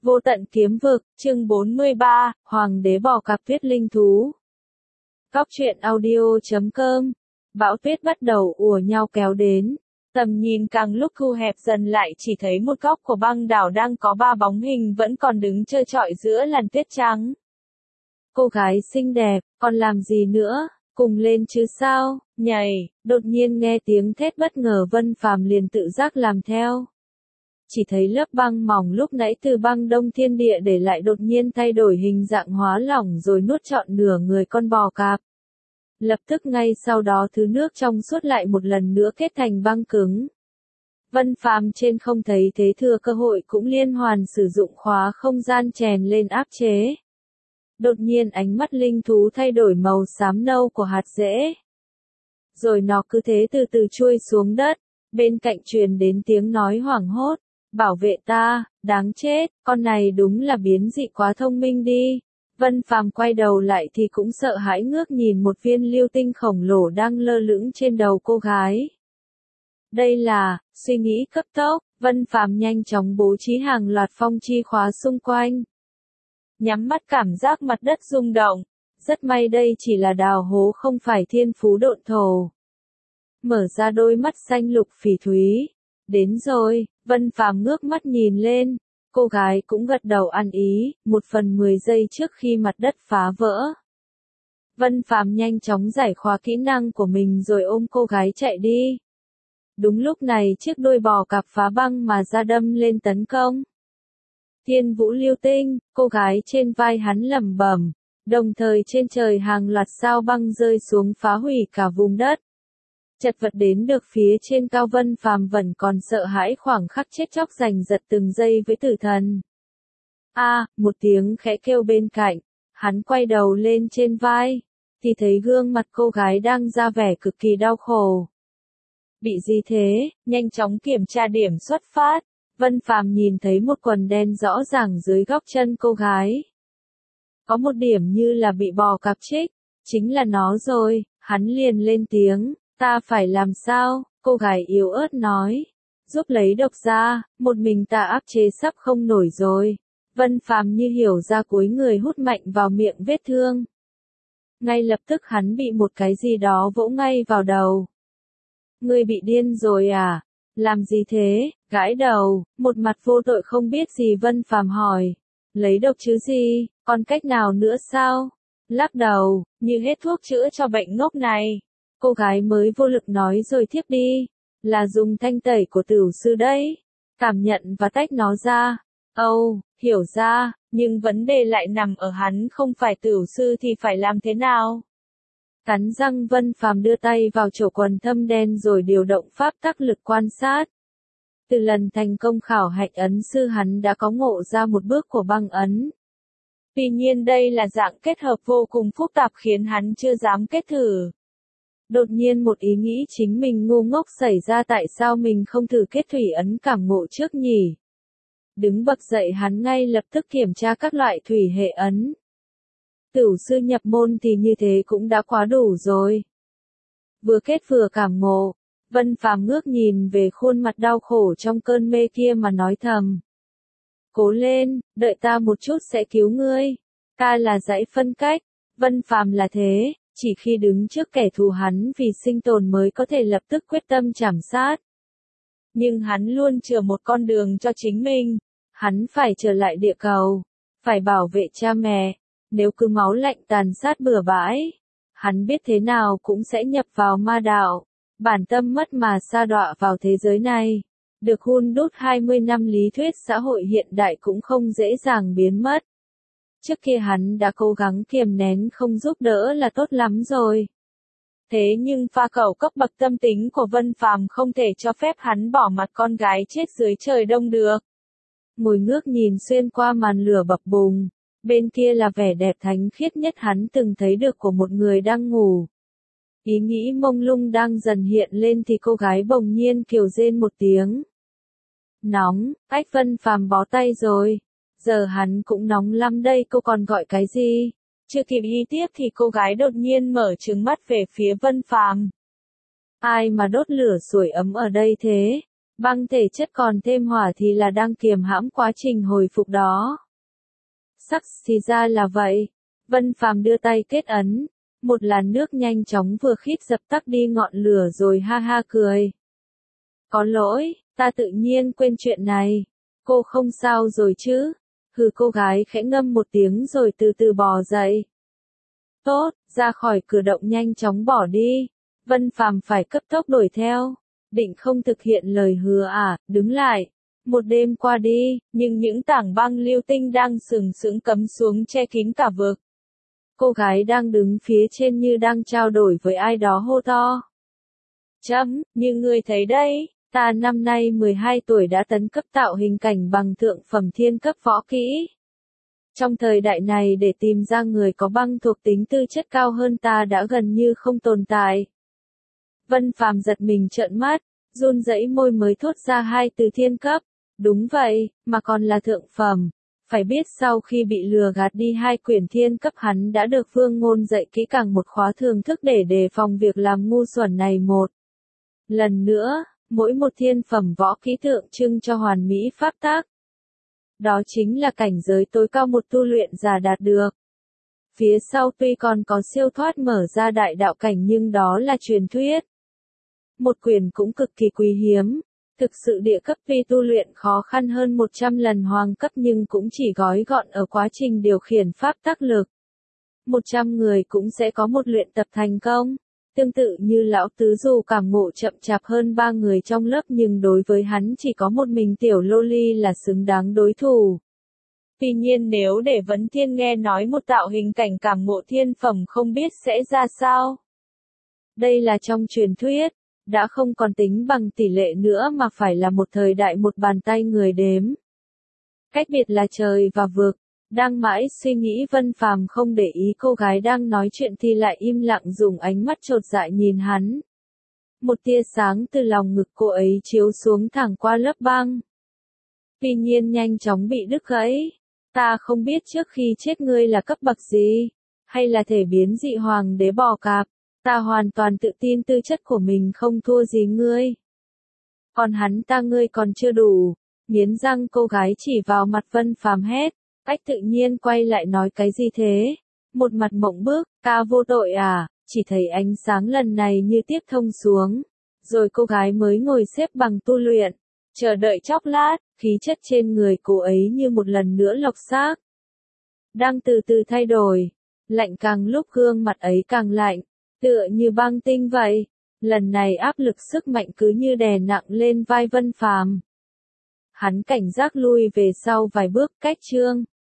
Vô tận kiếm vực, chương 43, Hoàng đế bò cạp tuyết linh thú. Góc truyện audio.com. Bão tuyết bắt đầu ùa nhau kéo đến. Tầm nhìn càng lúc thu hẹp dần lại, chỉ thấy một góc của băng đảo đang có ba bóng hình vẫn còn đứng trơ trọi giữa làn tuyết trắng. Cô gái xinh đẹp, còn làm gì nữa, cùng lên chứ sao, nhảy, đột nhiên nghe tiếng thét bất ngờ Vân Phàm liền tự giác làm theo. Chỉ thấy lớp băng mỏng lúc nãy từ băng đông thiên địa để lại đột nhiên thay đổi hình dạng hóa lỏng rồi nuốt trọn nửa người con bò cạp. Lập tức ngay sau đó thứ nước trong suốt lại một lần nữa kết thành băng cứng. Vân Phàm trên không thấy thế thừa cơ hội cũng liên hoàn sử dụng khóa không gian chèn lên áp chế. Đột nhiên ánh mắt linh thú thay đổi màu xám nâu của hạt rễ. Rồi nó cứ thế từ từ chui xuống đất, bên cạnh truyền đến tiếng nói hoảng hốt. Bảo vệ ta, đáng chết, con này đúng là biến dị quá thông minh đi. Vân Phàm quay đầu lại thì cũng sợ hãi ngước nhìn một viên lưu tinh khổng lồ đang lơ lửng trên đầu cô gái. Đây là, suy nghĩ cấp tốc, Vân Phàm nhanh chóng bố trí hàng loạt phong chi khóa xung quanh. Nhắm mắt cảm giác mặt đất rung động, rất may đây chỉ là đào hố không phải thiên phú độn thổ. Mở ra đôi mắt xanh lục phỉ thúy. Đến rồi, Vân Phàm ngước mắt nhìn lên, cô gái cũng gật đầu ăn ý, 1/10 giây trước khi mặt đất phá vỡ. Vân Phàm nhanh chóng giải khóa kỹ năng của mình rồi ôm cô gái chạy đi. Đúng lúc này chiếc đuôi bò cạp phá băng mà ra đâm lên tấn công. Thiên vũ lưu tinh, cô gái trên vai hắn lẩm bẩm, đồng thời trên trời hàng loạt sao băng rơi xuống phá hủy cả vùng đất. Chật vật đến được phía trên cao Vân Phàm vẫn còn sợ hãi khoảng khắc chết chóc giành giật từng giây với tử thần. Một tiếng khẽ kêu bên cạnh, hắn quay đầu lên trên vai, thì thấy gương mặt cô gái đang ra vẻ cực kỳ đau khổ. Bị gì thế? Nhanh chóng kiểm tra điểm xuất phát. Vân Phàm nhìn thấy một quần đen rõ ràng dưới góc chân cô gái. Có một điểm như là bị bò cạp chích, chính là nó rồi, hắn liền lên tiếng. Ta phải làm sao? Cô gái yếu ớt nói. Giúp lấy độc ra, một mình ta áp chế sắp không nổi rồi. Vân Phàm như hiểu ra cúi người hút mạnh vào miệng vết thương. Ngay lập tức hắn bị một cái gì đó vỗ ngay vào đầu. Ngươi bị điên rồi à? Làm gì thế? Gãi đầu, một mặt vô tội không biết gì Vân Phàm hỏi. Lấy độc chứ gì, còn cách nào nữa sao? Lắc đầu, như hết thuốc chữa cho bệnh ngốc này. Cô gái mới vô lực nói rồi thiếp đi, là dùng thanh tẩy của tửu sư đấy, cảm nhận và tách nó ra. Hiểu ra, nhưng vấn đề lại nằm ở hắn không phải tửu sư thì phải làm thế nào? Cắn răng Vân Phàm đưa tay vào chỗ quần thâm đen rồi điều động pháp tắc lực quan sát. Từ lần thành công khảo hạch ấn sư hắn đã có ngộ ra một bước của băng ấn. Tuy nhiên đây là dạng kết hợp vô cùng phức tạp khiến hắn chưa dám kết thử. Đột nhiên một ý nghĩ chính mình ngu ngốc xảy ra, tại sao mình không thử kết thủy ấn cảm ngộ trước nhỉ? Đứng bật dậy hắn ngay lập tức kiểm tra các loại thủy hệ ấn. Tửu sư nhập môn thì như thế cũng đã quá đủ rồi. Vừa kết vừa cảm ngộ, Vân Phàm ngước nhìn về khuôn mặt đau khổ trong cơn mê kia mà nói thầm. Cố lên, đợi ta một chút sẽ cứu ngươi. Ta là dãy phân cách, Vân Phàm là thế. Chỉ khi đứng trước kẻ thù hắn vì sinh tồn mới có thể lập tức quyết tâm chảm sát. Nhưng hắn luôn chừa một con đường cho chính mình. Hắn phải trở lại địa cầu. Phải bảo vệ cha mẹ. Nếu cứ máu lạnh tàn sát bừa bãi, hắn biết thế nào cũng sẽ nhập vào ma đạo. Bản tâm mất mà sa đọa vào thế giới này. Được hun đúc 20 năm lý thuyết xã hội hiện đại cũng không dễ dàng biến mất. Trước kia hắn đã cố gắng kiềm nén không giúp đỡ là tốt lắm rồi. Thế nhưng pha cầu cấp bậc tâm tính của Vân Phàm không thể cho phép hắn bỏ mặc con gái chết dưới trời đông được. Ngồi ngước nhìn xuyên qua màn lửa bập bùng, bên kia là vẻ đẹp thánh khiết nhất hắn từng thấy được của một người đang ngủ. Ý nghĩ mông lung đang dần hiện lên thì cô gái bỗng nhiên kêu rên một tiếng. Nóng, Vân Phàm bó tay rồi. Giờ hắn cũng nóng lắm đây, cô còn gọi cái gì? Chưa kịp đi tiếp thì cô gái đột nhiên mở trừng mắt về phía Vân Phàm. Ai mà đốt lửa sưởi ấm ở đây thế? Băng thể chất còn thêm hỏa thì là đang kiềm hãm quá trình hồi phục đó. Sắc thì ra là vậy. Vân Phàm đưa tay kết ấn. Một làn nước nhanh chóng vừa khít dập tắt đi ngọn lửa rồi ha ha cười. Có lỗi, ta tự nhiên quên chuyện này. Cô không sao rồi chứ? Hừ, cô gái khẽ ngâm một tiếng rồi từ từ bò dậy. Tốt, ra khỏi cửa động nhanh chóng bỏ đi. Vân Phàm phải cấp tốc đuổi theo. Định không thực hiện lời hứa à, đứng lại. Một đêm qua đi, nhưng những tảng băng lưu tinh đang sừng sững cắm xuống che kín cả vực. Cô gái đang đứng phía trên như đang trao đổi với ai đó hô to. Như ngươi thấy đấy, ta năm nay 12 tuổi đã tấn cấp tạo hình cảnh bằng thượng phẩm thiên cấp võ kỹ. Trong thời đại này để tìm ra người có băng thuộc tính tư chất cao hơn ta đã gần như không tồn tại. Vân Phàm giật mình trợn mắt, run rẩy môi mới thốt ra hai từ thiên cấp. Đúng vậy, mà còn là thượng phẩm. Phải biết sau khi bị lừa gạt đi hai quyển thiên cấp hắn đã được Vương Ngôn dạy kỹ càng một khóa thưởng thức để đề phòng việc làm ngu xuẩn này một. Lần nữa, mỗi một thiên phẩm võ kỹ tượng trưng cho hoàn mỹ pháp tác. Đó chính là cảnh giới tối cao một tu luyện giả đạt được. Phía sau tuy còn có siêu thoát mở ra đại đạo cảnh nhưng đó là truyền thuyết. Một quyển cũng cực kỳ quý hiếm. Thực sự địa cấp tuy tu luyện khó khăn hơn 100 lần hoàng cấp nhưng cũng chỉ gói gọn ở quá trình điều khiển pháp tác lực. 100 người cũng sẽ có một luyện tập thành công. Tương tự như lão tứ dù cảm ngộ chậm chạp hơn 3 người trong lớp nhưng đối với hắn chỉ có một mình tiểu loli là xứng đáng đối thủ. Tuy nhiên nếu để Vấn Thiên nghe nói một tạo hình cảnh cảm ngộ thiên phẩm không biết sẽ ra sao. Đây là trong truyền thuyết. Đã không còn tính bằng tỷ lệ nữa mà phải là một thời đại một bàn tay người đếm. Cách biệt là trời và vực. Đang mãi suy nghĩ Vân Phàm không để ý cô gái đang nói chuyện thì lại im lặng dùng ánh mắt chột dạ nhìn hắn. Một tia sáng từ lòng ngực cô ấy chiếu xuống thẳng qua lớp băng. Tuy nhiên nhanh chóng bị đứt gãy. Ta không biết trước khi chết ngươi là cấp bậc gì, hay là thể biến dị hoàng đế bò cạp. Ta hoàn toàn tự tin tư chất của mình không thua gì ngươi. Còn hắn ta ngươi còn chưa đủ. Nghiến răng cô gái chỉ vào mặt Vân Phàm hét. Cách tự nhiên quay lại nói cái gì thế? Một mặt mộng bức, ca vô tội à? Chỉ thấy ánh sáng lần này như tiếp thông xuống. Rồi cô gái mới ngồi xếp bằng tu luyện. Chờ đợi chốc lát, khí chất trên người cô ấy như một lần nữa lột xác. Đang từ từ thay đổi. Lạnh càng lúc gương mặt ấy càng lạnh. Tựa như băng tinh vậy. Lần này áp lực sức mạnh cứ như đè nặng lên vai Vân Phàm. Hắn cảnh giác lui về sau vài bước cách chương.